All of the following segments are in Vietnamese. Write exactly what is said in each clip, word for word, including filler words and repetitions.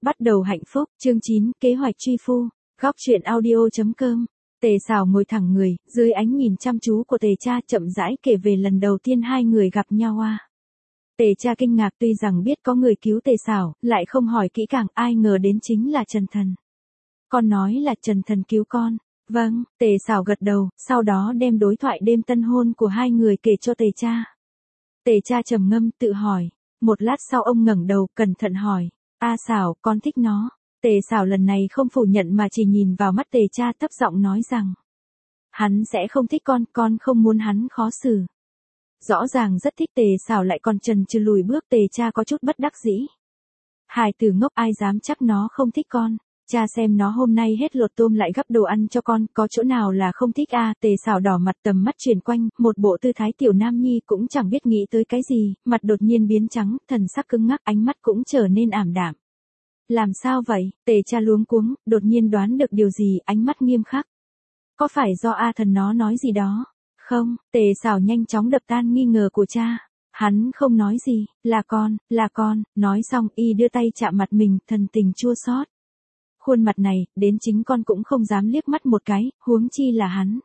Bắt đầu hạnh phúc, chương chín, kế hoạch truy phu, góc truyện audio.com. Tề Sảo ngồi thẳng người, dưới ánh nhìn chăm chú của Tề Cha chậm rãi kể về lần đầu tiên hai người gặp nhau a. Tề Cha kinh ngạc tuy rằng biết có người cứu Tề Sảo, lại không hỏi kỹ càng, ai ngờ đến chính là Trần Thần. Con nói là Trần Thần cứu con. Vâng, Tề Sảo gật đầu, sau đó đem đối thoại đêm tân hôn của hai người kể cho Tề Cha. Tề Cha trầm ngâm tự hỏi, một lát sau ông ngẩng đầu cẩn thận hỏi, A Sảo, con thích nó. Tề Sảo lần này không phủ nhận mà chỉ nhìn vào mắt Tề Cha thấp giọng nói rằng, hắn sẽ không thích con, con không muốn hắn khó xử. Rõ ràng rất thích Tề Sảo lại còn chần chừ lùi bước. Tề Cha có chút bất đắc dĩ. Hài tử ngốc, ai dám chắc nó không thích con. Cha xem nó hôm nay hết lột tôm lại gắp đồ ăn cho con, có chỗ nào là không thích a? À, Tề Sảo đỏ mặt tầm mắt chuyển quanh, một bộ tư thái tiểu nam nhi cũng chẳng biết nghĩ tới cái gì, mặt đột nhiên biến trắng, thần sắc cứng ngắc, ánh mắt cũng trở nên ảm đạm. Làm sao vậy? Tề Cha luống cuống, đột nhiên đoán được điều gì, ánh mắt nghiêm khắc. Có phải do A Thần nó nói gì đó? Không, Tề Sảo nhanh chóng đập tan nghi ngờ của cha. Hắn không nói gì, là con, là con, nói xong y đưa tay chạm mặt mình, thần tình chua xót. Khuôn mặt này, đến chính con cũng không dám liếc mắt một cái, huống chi là hắn.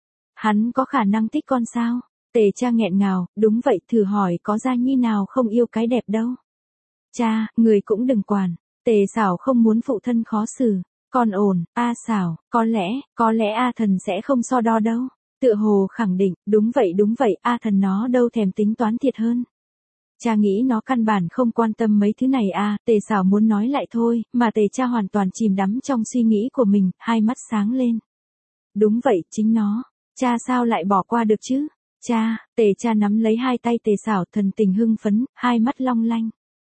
Hắn có khả năng thích con sao? Tề Cha nghẹn ngào, đúng vậy, thử hỏi có gia nhi nào không yêu cái đẹp đâu. Cha, người cũng đừng quản. Tề Sảo không muốn phụ thân khó xử. Con ổn, A Sảo, có lẽ, có lẽ A Thần sẽ không so đo đâu. Tựa hồ khẳng định, đúng vậy đúng vậy, A Thần nó đâu thèm tính toán thiệt hơn. Cha nghĩ nó căn bản không quan tâm mấy thứ này à, Tề Sảo muốn nói lại thôi, mà Tề Cha hoàn toàn chìm đắm trong suy nghĩ của mình, hai mắt sáng lên. Đúng vậy, chính nó. Cha sao lại bỏ qua được chứ? Cha, Tề Cha nắm lấy hai tay Tề Sảo, thần tình hưng phấn, hai mắt long lanh.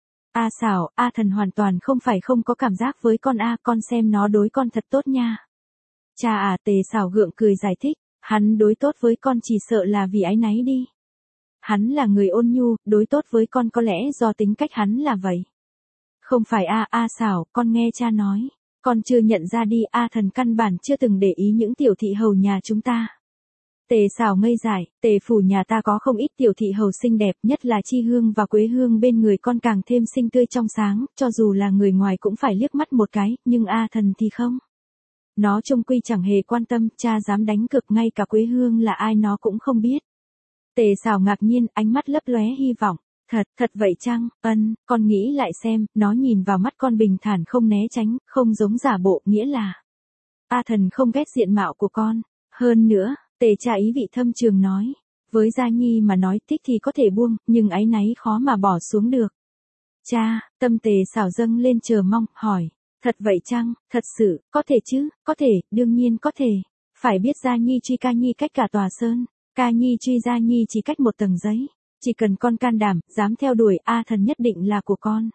A Sảo, A Thần hoàn toàn không phải không có cảm giác với con a, con xem nó đối con thật tốt nha. Cha à, Tề Sảo gượng cười giải thích, hắn đối tốt với con chỉ sợ là vì áy náy đi. Hắn là người ôn nhu, đối tốt với con có lẽ do tính cách hắn là vậy. Không phải a, A Sảo, con nghe cha nói, con chưa nhận ra đi, A Thần căn bản chưa từng để ý những tiểu thị hầu nhà chúng ta. Tề Sảo ngây dại, Tề phủ nhà ta có không ít tiểu thị hầu xinh đẹp, nhất là Chi Hương và Quế Hương bên người con càng thêm xinh tươi trong sáng, cho dù là người ngoài cũng phải liếc mắt một cái, nhưng A Thần thì không. Nó chung quy chẳng hề quan tâm, cha dám đánh cược ngay cả Quế Hương là ai nó cũng không biết. Tề Sảo ngạc nhiên, ánh mắt lấp lóe hy vọng. Thật, thật vậy chăng? Ân, con nghĩ lại xem, nó nhìn vào mắt con bình thản không né tránh, không giống giả bộ, nghĩa là A Thần không ghét diện mạo của con. Hơn nữa, Tề Cha ý vị thâm trường nói, với Gia Nhi mà nói thích thì có thể buông, nhưng áy náy khó mà bỏ xuống được. Cha, tâm Tề Sảo dâng lên chờ mong, hỏi, thật vậy chăng? Thật sự, có thể chứ, có thể, đương nhiên có thể. Phải biết Gia Nhi truy Ca Nhi cách cả tòa sơn. Ca Nhi truy Gia Nhi chỉ cách một tầng giấy, chỉ cần con can đảm, dám theo đuổi, A Thần nhất định là của con.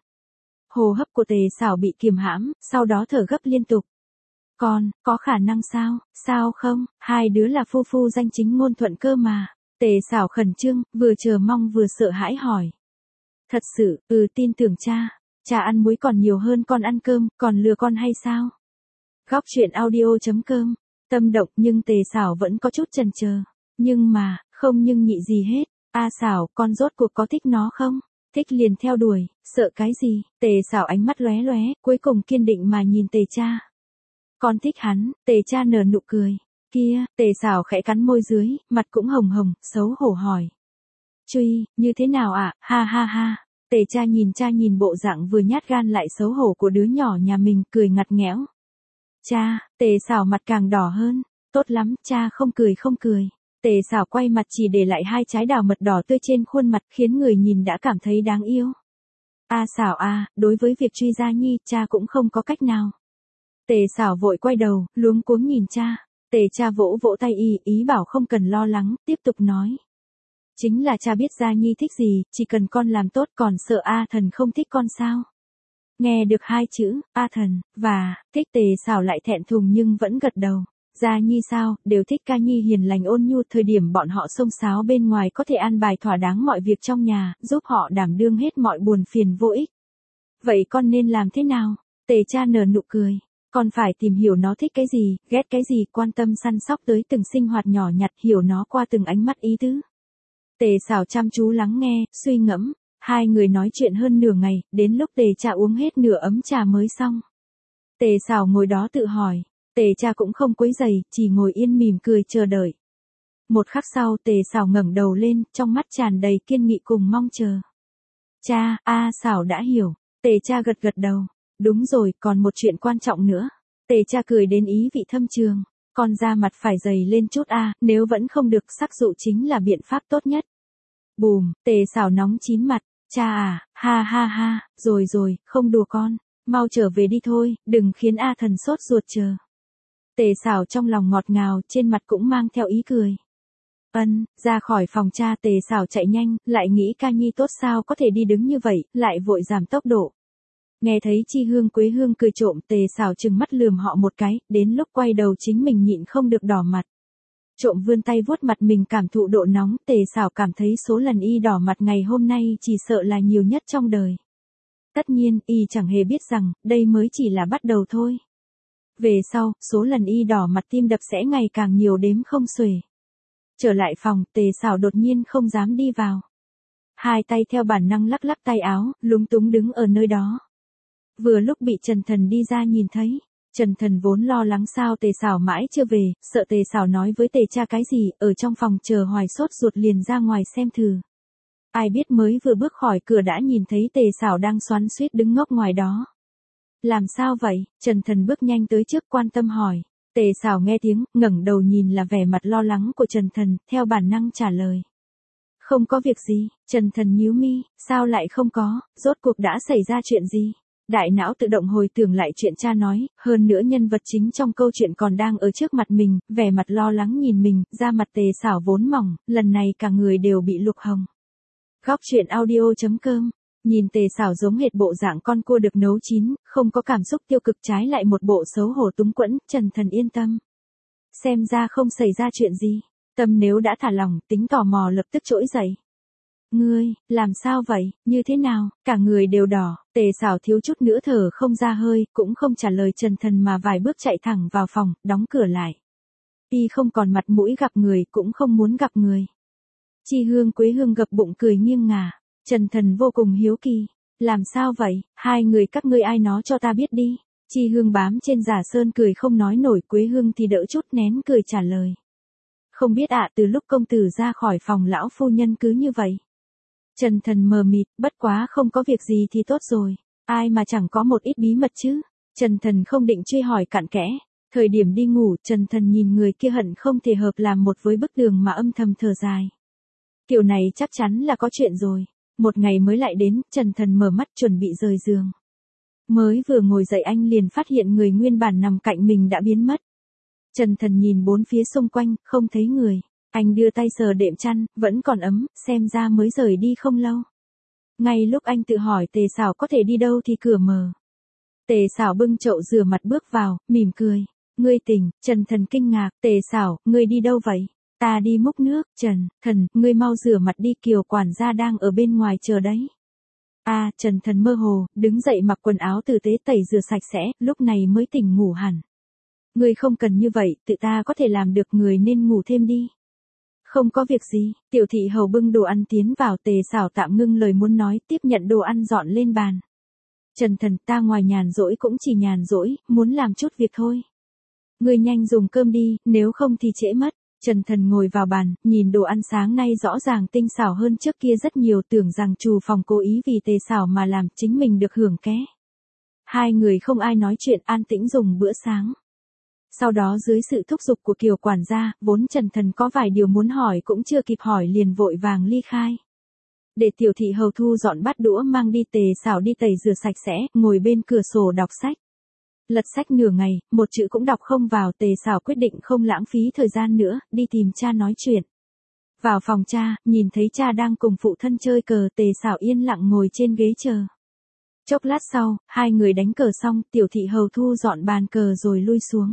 Hô hấp của Tề Sảo bị kiềm hãm, sau đó thở gấp liên tục. Con, có khả năng sao, sao không, hai đứa là phu phu danh chính ngôn thuận cơ mà. Tề Sảo khẩn trương, vừa chờ mong vừa sợ hãi hỏi. Thật sự, ừ tin tưởng cha, cha ăn muối còn nhiều hơn con ăn cơm, còn lừa con hay sao? Góc truyện audio.com, tâm động nhưng Tề Sảo vẫn có chút chần chờ. Nhưng mà, không nhưng nhị gì hết, A Sảo, con rốt cuộc có thích nó không? Thích liền theo đuổi, sợ cái gì? Tề Sảo ánh mắt lóe lóe, cuối cùng kiên định mà nhìn Tề Cha. Con thích hắn. Tề Cha nở nụ cười. Kia, Tề Sảo khẽ cắn môi dưới, mặt cũng hồng hồng, xấu hổ hỏi. Truy, như thế nào ạ? À? Ha ha ha. Tề Cha nhìn cha nhìn bộ dạng vừa nhát gan lại xấu hổ của đứa nhỏ nhà mình, cười ngặt nghẽo. Cha, Tề Sảo mặt càng đỏ hơn. Tốt lắm, cha không cười không cười. Tề Sảo quay mặt chỉ để lại hai trái đào mật đỏ tươi trên khuôn mặt, khiến người nhìn đã cảm thấy đáng yêu. A Sảo a, đối với việc truy Gia Nhi, cha cũng không có cách nào. Tề Sảo vội quay đầu, luống cuống nhìn cha. Tề Cha vỗ vỗ tay y, ý bảo không cần lo lắng, tiếp tục nói. Chính là cha biết Gia Nhi thích gì, chỉ cần con làm tốt, còn sợ A Thần không thích con sao? Nghe được hai chữ, A Thần, và, thích, Tề Sảo lại thẹn thùng nhưng vẫn gật đầu. Gia Nhi sao, đều thích Ca Nhi hiền lành ôn nhu, thời điểm bọn họ xông xáo bên ngoài có thể an bài thỏa đáng mọi việc trong nhà, giúp họ đảm đương hết mọi buồn phiền vô ích. Vậy con nên làm thế nào? Tề Cha nở nụ cười. Con phải tìm hiểu nó thích cái gì, ghét cái gì, quan tâm săn sóc tới từng sinh hoạt nhỏ nhặt, hiểu nó qua từng ánh mắt ý tứ. Tề Sảo chăm chú lắng nghe, suy ngẫm. Hai người nói chuyện hơn nửa ngày, đến lúc Tề Cha uống hết nửa ấm trà mới xong. Tề Sảo ngồi đó tự hỏi, Tề Cha cũng không quấy rầy, chỉ ngồi yên mỉm cười chờ đợi. Một khắc sau Tề Sảo ngẩng đầu lên, trong mắt tràn đầy kiên nghị cùng mong chờ. Cha, a Sảo đã hiểu. Tề Cha gật gật đầu. Đúng rồi, còn một chuyện quan trọng nữa. Tề Cha cười đến ý vị thâm trường. Con da mặt phải dày lên chút a, nếu vẫn không được sắc dụ chính là biện pháp tốt nhất. Bùm, Tề Sảo nóng chín mặt. Cha à, ha ha ha, rồi rồi, không đùa con. Mau trở về đi thôi, đừng khiến A Thần sốt ruột chờ. Tề Sảo trong lòng ngọt ngào, trên mặt cũng mang theo ý cười. Ân, ra khỏi phòng cha Tề Sảo chạy nhanh, lại nghĩ ca nhi tốt sao có thể đi đứng như vậy, lại vội giảm tốc độ. Nghe thấy Chi Hương Quế Hương cười trộm, Tề Sảo trừng mắt lườm họ một cái, đến lúc quay đầu chính mình nhịn không được đỏ mặt. Trộm vươn tay vuốt mặt mình cảm thụ độ nóng, Tề Sảo cảm thấy số lần y đỏ mặt ngày hôm nay chỉ sợ là nhiều nhất trong đời. Tất nhiên, y chẳng hề biết rằng, đây mới chỉ là bắt đầu thôi. Về sau, số lần y đỏ mặt tim đập sẽ ngày càng nhiều đếm không xuể. Trở lại phòng, Tề Sảo đột nhiên không dám đi vào. Hai tay theo bản năng lắc lắc tay áo, lúng túng đứng ở nơi đó. Vừa lúc bị Trần Thần đi ra nhìn thấy. Trần Thần vốn lo lắng sao Tề Sảo mãi chưa về, sợ Tề Sảo nói với Tề Cha cái gì, ở trong phòng chờ hoài sốt ruột liền ra ngoài xem thử. Ai biết mới vừa bước khỏi cửa đã nhìn thấy Tề Sảo đang xoắn xuýt đứng ngốc ngoài đó. Làm sao vậy? Trần Thần bước nhanh tới trước quan tâm hỏi. Tề Sảo nghe tiếng, ngẩng đầu nhìn là vẻ mặt lo lắng của Trần Thần, theo bản năng trả lời. Không có việc gì. Trần Thần nhíu mi, sao lại không có, rốt cuộc đã xảy ra chuyện gì? Đại não tự động hồi tưởng lại chuyện cha nói, hơn nữa nhân vật chính trong câu chuyện còn đang ở trước mặt mình, vẻ mặt lo lắng nhìn mình, da mặt Tề Sảo vốn mỏng, lần này cả người đều bị lục hồng. Góc truyện audio chấm com. Nhìn Tề Sảo giống hệt bộ dạng con cua được nấu chín, không có cảm xúc tiêu cực, trái lại một bộ xấu hổ túng quẫn, Trần Thần yên tâm. Xem ra không xảy ra chuyện gì. Tâm nếu đã thả lỏng, tính tò mò lập tức trỗi dậy. Ngươi, làm sao vậy, như thế nào, cả người đều đỏ, Tề Sảo thiếu chút nữa thở không ra hơi, cũng không trả lời Trần Thần mà vài bước chạy thẳng vào phòng, đóng cửa lại. Y không còn mặt mũi gặp người, cũng không muốn gặp người. Chi Hương Quế Hương gập bụng cười nghiêng ngả. Trần Thần vô cùng hiếu kỳ. Làm sao vậy, hai người các ngươi ai nói cho ta biết đi. Chi Hương bám trên giả sơn cười không nói nổi, Quế Hương thì đỡ chút nén cười trả lời. Không biết ạ, từ lúc công tử ra khỏi phòng lão phu nhân cứ như vậy. Trần Thần mờ mịt, bất quá không có việc gì thì tốt rồi. Ai mà chẳng có một ít bí mật chứ. Trần Thần không định truy hỏi cặn kẽ. Thời điểm đi ngủ, Trần Thần nhìn người kia hận không thể hợp làm một với bức tường mà âm thầm thở dài. Kiểu này chắc chắn là có chuyện rồi. Một ngày mới lại đến, Trần Thần mở mắt chuẩn bị rời giường. Mới vừa ngồi dậy anh liền phát hiện người nguyên bản nằm cạnh mình đã biến mất. Trần Thần nhìn bốn phía xung quanh, không thấy người. Anh đưa tay sờ đệm chăn, vẫn còn ấm, xem ra mới rời đi không lâu. Ngay lúc anh tự hỏi Tề Sảo có thể đi đâu thì cửa mở. Tề Sảo bưng chậu rửa mặt bước vào, mỉm cười. Ngươi tỉnh, Trần Thần kinh ngạc, Tề Sảo, ngươi đi đâu vậy? Ta đi múc nước, Trần, Thần, ngươi mau rửa mặt đi, Kiều quản gia đang ở bên ngoài chờ đấy. À, Trần Thần mơ hồ, đứng dậy mặc quần áo tử tế tẩy rửa sạch sẽ, lúc này mới tỉnh ngủ hẳn. Ngươi không cần như vậy, tự ta có thể làm được, người nên ngủ thêm đi. Không có việc gì, tiểu thị hầu bưng đồ ăn tiến vào, Tề Sảo tạm ngưng lời muốn nói, tiếp nhận đồ ăn dọn lên bàn. Trần Thần, ta ngoài nhàn rỗi cũng chỉ nhàn rỗi, muốn làm chút việc thôi. Ngươi nhanh dùng cơm đi, nếu không thì trễ mất. Trần Thần ngồi vào bàn, nhìn đồ ăn sáng nay rõ ràng tinh xảo hơn trước kia rất nhiều, tưởng rằng chủ phòng cố ý vì Tề Sảo mà làm, chính mình được hưởng ké. Hai người không ai nói chuyện, an tĩnh dùng bữa sáng. Sau đó dưới sự thúc giục của Kiều quản gia, vốn Trần Thần có vài điều muốn hỏi cũng chưa kịp hỏi liền vội vàng ly khai. Để tiểu thị hầu thu dọn bát đũa mang đi, Tề Sảo đi tẩy rửa sạch sẽ, ngồi bên cửa sổ đọc sách. Lật sách nửa ngày, một chữ cũng đọc không vào, Tề Sảo quyết định không lãng phí thời gian nữa, đi tìm cha nói chuyện. Vào phòng cha, nhìn thấy cha đang cùng phụ thân chơi cờ, Tề Sảo yên lặng ngồi trên ghế chờ. Chốc lát sau, hai người đánh cờ xong, tiểu thị hầu thu dọn bàn cờ rồi lui xuống.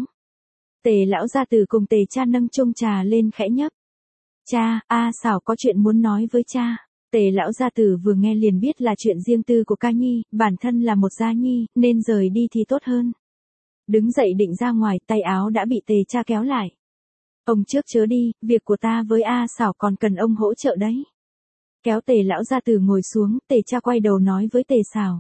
Tề lão gia tử cùng Tề cha nâng chung trà lên khẽ nhấp. Cha, a Sảo có chuyện muốn nói với cha. Tề lão gia tử vừa nghe liền biết là chuyện riêng tư của ca nhi, bản thân là một gia nhi, nên rời đi thì tốt hơn. Đứng dậy định ra ngoài, tay áo đã bị Tề cha kéo lại. Ông trước chớ đi, việc của ta với A Sảo còn cần ông hỗ trợ đấy. Kéo Tề lão gia tử ngồi xuống, Tề cha quay đầu nói với Tề Sảo.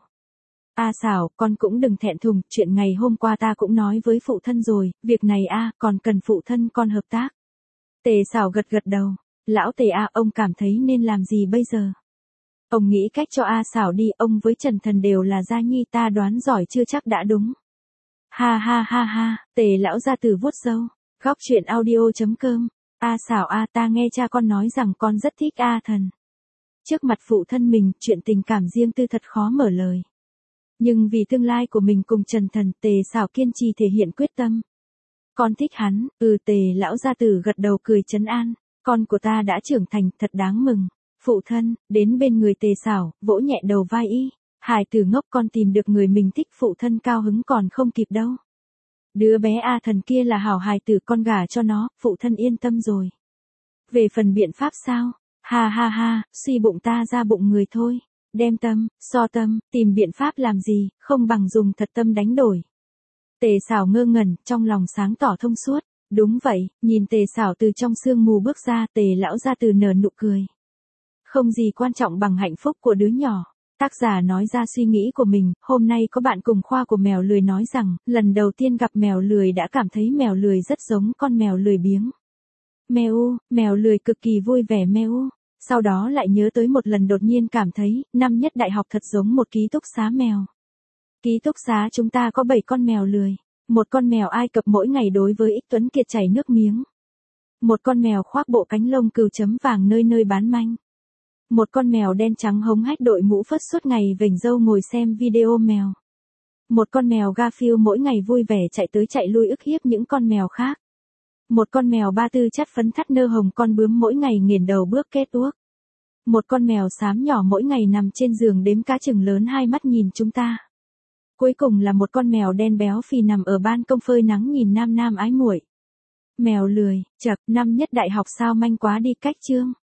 A Sảo, con cũng đừng thẹn thùng, chuyện ngày hôm qua ta cũng nói với phụ thân rồi, việc này a, còn cần phụ thân con hợp tác. Tề Sảo gật gật đầu, lão Tề a, ông cảm thấy nên làm gì bây giờ? Ông nghĩ cách cho A Sảo đi, ông với Trần Thần đều là gia nhi, ta đoán giỏi chưa chắc đã đúng. Ha ha ha ha, Tề lão gia tử vuốt râu, góc truyện audio chấm com. A Sảo a, ta nghe cha con nói rằng con rất thích A Thần. Trước mặt phụ thân mình, chuyện tình cảm riêng tư thật khó mở lời. Nhưng vì tương lai của mình cùng Trần Thần, Tề Sảo kiên trì thể hiện quyết tâm. Con thích hắn, ừ Tề lão gia tử gật đầu cười trấn an, con của ta đã trưởng thành, thật đáng mừng. Phụ thân, đến bên người Tề Sảo, vỗ nhẹ đầu vai y, hài tử ngốc, con tìm được người mình thích, phụ thân cao hứng còn không kịp đâu. Đứa bé A Thần kia là hảo hài tử, con gả cho nó, phụ thân yên tâm rồi. Về phần biện pháp sao? Ha ha ha, suy bụng ta ra bụng người thôi. Đem tâm, so tâm, tìm biện pháp làm gì, không bằng dùng thật tâm đánh đổi. Tề Sảo ngơ ngẩn, trong lòng sáng tỏ thông suốt. Đúng vậy, nhìn Tề Sảo từ trong sương mù bước ra, Tề lão gia tử nở nụ cười. Không gì quan trọng bằng hạnh phúc của đứa nhỏ. Tác giả nói ra suy nghĩ của mình, hôm nay có bạn cùng khoa của mèo lười nói rằng, lần đầu tiên gặp mèo lười đã cảm thấy mèo lười rất giống con mèo lười biếng. Mèo, mèo lười cực kỳ vui vẻ mèo. Sau đó lại nhớ tới một lần đột nhiên cảm thấy, năm nhất đại học thật giống một ký túc xá mèo. Ký túc xá chúng ta có bảy con mèo lười. Một con mèo Ai Cập mỗi ngày đối với Ích Tuấn Kiệt chảy nước miếng. Một con mèo khoác bộ cánh lông cừu chấm vàng nơi nơi bán manh. Một con mèo đen trắng hống hách đội mũ phớt suốt ngày vểnh râu ngồi xem video mèo. Một con mèo Garfield mỗi ngày vui vẻ chạy tới chạy lui ức hiếp những con mèo khác. Một con mèo ba tư chắt phấn thắt nơ hồng con bướm mỗi ngày nghiền đầu bước kết uốc. Một con mèo xám nhỏ mỗi ngày nằm trên giường đếm cá chừng lớn hai mắt nhìn chúng ta. Cuối cùng là một con mèo đen béo phì nằm ở ban công phơi nắng nhìn nam nam ái muội. Mèo lười, chậc, năm nhất đại học sao manh quá đi cách chương.